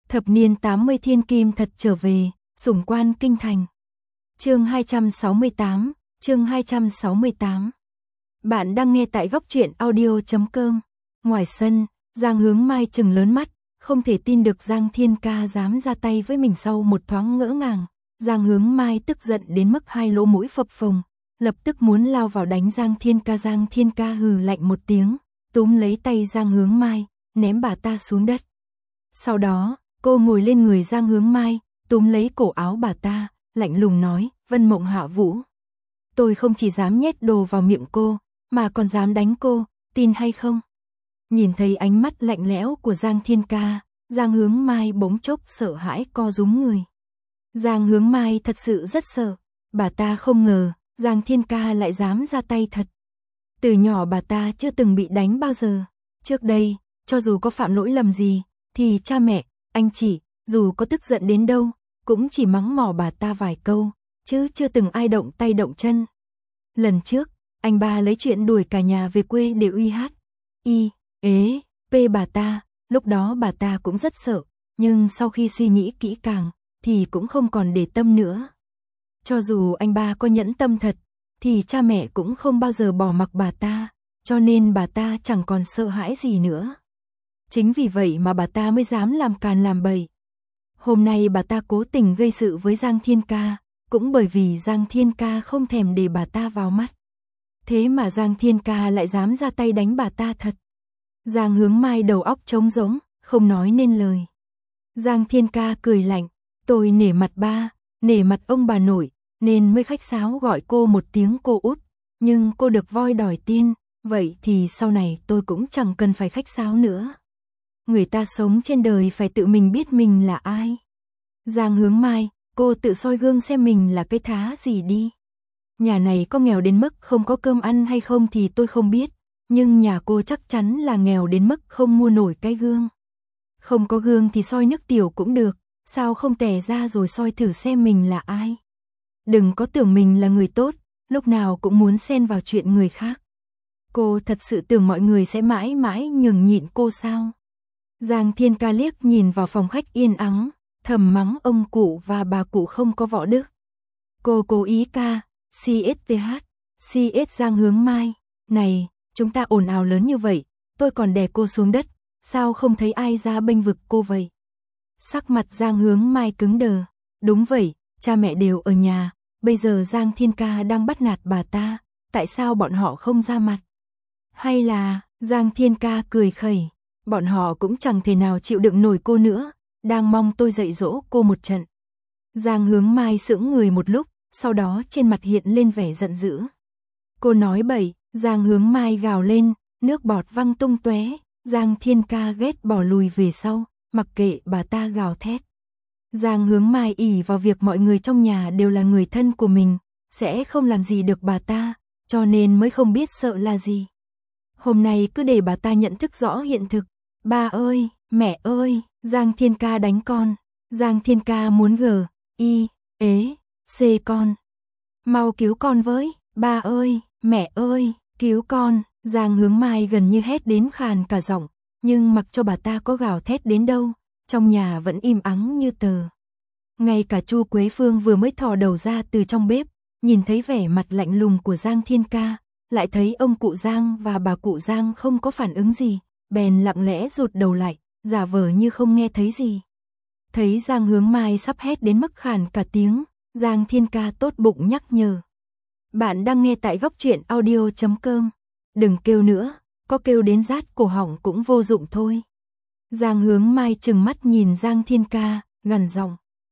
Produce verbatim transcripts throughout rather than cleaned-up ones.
Thập niên tám mươi thiên kim thật trở về, sủng quan kinh thành. Chương hai trăm sáu mươi tám, chương hai trăm sáu mươi tám. Bạn đang nghe tại góc truyện audio chấm com. Ngoài sân, Giang Hướng Mai trừng lớn mắt, không thể tin được Giang Thiên Ca dám ra tay với mình sau một thoáng ngỡ ngàng. Giang Hướng Mai tức giận đến mức hai lỗ mũi phập phồng, lập tức muốn lao vào đánh Giang Thiên Ca. Giang Thiên Ca hừ lạnh một tiếng, túm lấy tay Giang Hướng Mai, ném bà ta xuống đất. Sau đó, cô ngồi lên người Giang Hướng Mai, túm lấy cổ áo bà ta, lạnh lùng nói, Vân Mộng Hạ Vũ. Tôi không chỉ dám nhét đồ vào miệng cô, mà còn dám đánh cô, tin hay không? Nhìn thấy ánh mắt lạnh lẽo của Giang Thiên Ca, Giang Hướng Mai bỗng chốc sợ hãi co rúm người. Giang Hướng Mai thật sự rất sợ, bà ta không ngờ, Giang Thiên Ca lại dám ra tay thật. Từ nhỏ bà ta chưa từng bị đánh bao giờ, trước đây, cho dù có phạm lỗi lầm gì, thì cha mẹ, anh chị, dù có tức giận đến đâu, cũng chỉ mắng mỏ bà ta vài câu, chứ chưa từng ai động tay động chân. Lần trước, anh ba lấy chuyện đuổi cả nhà về quê để uy hát, y, ế, pê bà ta, lúc đó bà ta cũng rất sợ, nhưng sau khi suy nghĩ kỹ càng, thì cũng không còn để tâm nữa. Cho dù anh ba có nhẫn tâm thật, thì cha mẹ cũng không bao giờ bỏ mặc bà ta, cho nên bà ta chẳng còn sợ hãi gì nữa. Chính vì vậy mà bà ta mới dám làm càn làm bậy. Hôm nay bà ta cố tình gây sự với Giang Thiên Ca, cũng bởi vì Giang Thiên Ca không thèm để bà ta vào mắt. Thế mà Giang Thiên Ca lại dám ra tay đánh bà ta thật. Giang Hướng Mai đầu óc trống rỗng, không nói nên lời. Giang Thiên Ca cười lạnh, tôi nể mặt ba, nể mặt ông bà nội, nên mới khách sáo gọi cô một tiếng cô út, nhưng cô được voi đòi tiên, vậy thì sau này tôi cũng chẳng cần phải khách sáo nữa. Người ta sống trên đời phải tự mình biết mình là ai. Giang Hướng Mai, cô tự soi gương xem mình là cái thá gì đi. Nhà này có nghèo đến mức không có cơm ăn hay không thì tôi không biết, nhưng nhà cô chắc chắn là nghèo đến mức không mua nổi cái gương. Không có gương thì soi nước tiểu cũng được, sao không tè ra rồi soi thử xem mình là ai. Đừng có tưởng mình là người tốt, lúc nào cũng muốn xen vào chuyện người khác. Cô thật sự tưởng mọi người sẽ mãi mãi nhường nhịn cô sao? Giang Thiên Ca liếc nhìn vào phòng khách yên ắng, thầm mắng ông cụ và bà cụ không có võ đức. Cô cố ý ca, xê ét tê hát, xê ét Giang Hướng Mai, này, chúng ta ồn ào lớn như vậy, tôi còn đè cô xuống đất, sao không thấy ai ra bênh vực cô vậy? Sắc mặt Giang Hướng Mai cứng đờ, đúng vậy, cha mẹ đều ở nhà, bây giờ Giang Thiên Ca đang bắt nạt bà ta, tại sao bọn họ không ra mặt? Hay là, Giang Thiên Ca cười khẩy, bọn họ cũng chẳng thể nào chịu đựng nổi cô nữa, đang mong tôi dạy dỗ cô một trận. Giang Hướng Mai sững người một lúc, sau đó trên mặt hiện lên vẻ giận dữ. Cô nói bậy, Giang Hướng Mai gào lên, nước bọt văng tung tóe. Giang Thiên Ca ghét bỏ lùi về sau, mặc kệ bà ta gào thét. Giang Hướng Mai ỷ vào việc mọi người trong nhà đều là người thân của mình, sẽ không làm gì được bà ta, cho nên mới không biết sợ là gì. Hôm nay cứ để bà ta nhận thức rõ hiện thực. Ba ơi, mẹ ơi, Giang Thiên Ca đánh con. Giang Thiên Ca muốn gờ, y, ế, xê con. Mau cứu con với, ba ơi, mẹ ơi, cứu con. Giang Hướng Mai gần như hét đến khàn cả giọng, nhưng mặc cho bà ta có gào thét đến đâu, trong nhà vẫn im ắng như tờ. Ngay cả Chu Quế Phương vừa mới thò đầu ra từ trong bếp, nhìn thấy vẻ mặt lạnh lùng của Giang Thiên Ca, lại thấy ông cụ Giang và bà cụ Giang không có phản ứng gì, bèn lặng lẽ rụt đầu lại, giả vờ như không nghe thấy gì. Thấy Giang Hướng Mai sắp hét đến mức khàn cả tiếng, Giang Thiên Ca tốt bụng nhắc nhở. Bạn đang nghe tại góc truyện audio chấm com. Đừng kêu nữa, có kêu đến rát cổ họng cũng vô dụng thôi. Giang Hướng Mai trừng mắt nhìn Giang Thiên Ca, gằn giọng.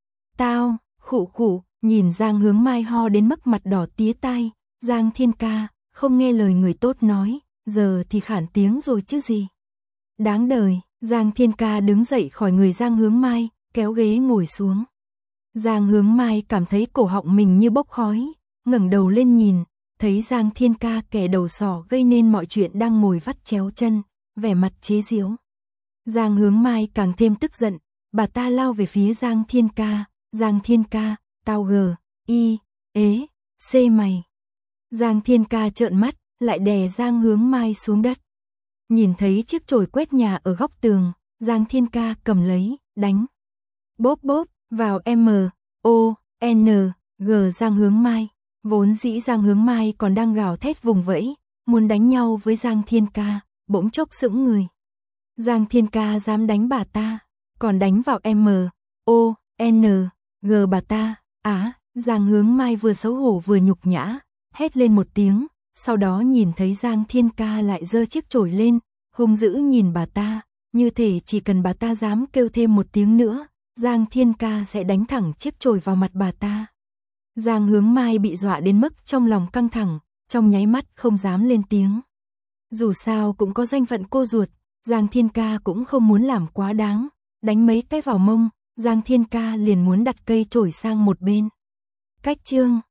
Tao, khụ khụ, nhìn Giang Hướng Mai ho đến mức mặt đỏ tía tai, Giang Thiên Ca, không nghe lời người tốt nói, giờ thì khản tiếng rồi chứ gì. Đáng đời, Giang Thiên Ca đứng dậy khỏi người Giang Hướng Mai, kéo ghế ngồi xuống. Giang Hướng Mai cảm thấy cổ họng mình như bốc khói, ngẩng đầu lên nhìn, thấy Giang Thiên Ca kẻ đầu sỏ gây nên mọi chuyện đang ngồi vắt chéo chân, vẻ mặt chế giễu. Giang Hướng Mai càng thêm tức giận, bà ta lao về phía Giang Thiên Ca, Giang Thiên Ca, tao gờ, y, ế, xê mày. Giang Thiên Ca trợn mắt, lại đè Giang Hướng Mai xuống đất. Nhìn thấy chiếc chổi quét nhà ở góc tường, Giang Thiên Ca cầm lấy, đánh. Bốp bốp, vào M, O, N, G Giang Hướng Mai. Vốn dĩ Giang Hướng Mai còn đang gào thét vùng vẫy, muốn đánh nhau với Giang Thiên Ca, bỗng chốc sững người. Giang Thiên Ca dám đánh bà ta, còn đánh vào M, O, N, G bà ta. Á, Giang Hướng Mai vừa xấu hổ vừa nhục nhã, hét lên một tiếng, sau đó nhìn thấy Giang Thiên Ca lại giơ chiếc chổi lên, hung dữ nhìn bà ta, như thể chỉ cần bà ta dám kêu thêm một tiếng nữa, Giang Thiên Ca sẽ đánh thẳng chiếc chổi vào mặt bà ta. Giang Hướng Mai bị dọa đến mức trong lòng căng thẳng, trong nháy mắt không dám lên tiếng. Dù sao cũng có danh phận cô ruột, Giang Thiên Ca cũng không muốn làm quá đáng, đánh mấy cái vào mông, Giang Thiên Ca liền muốn đặt cây chổi sang một bên. Cách chương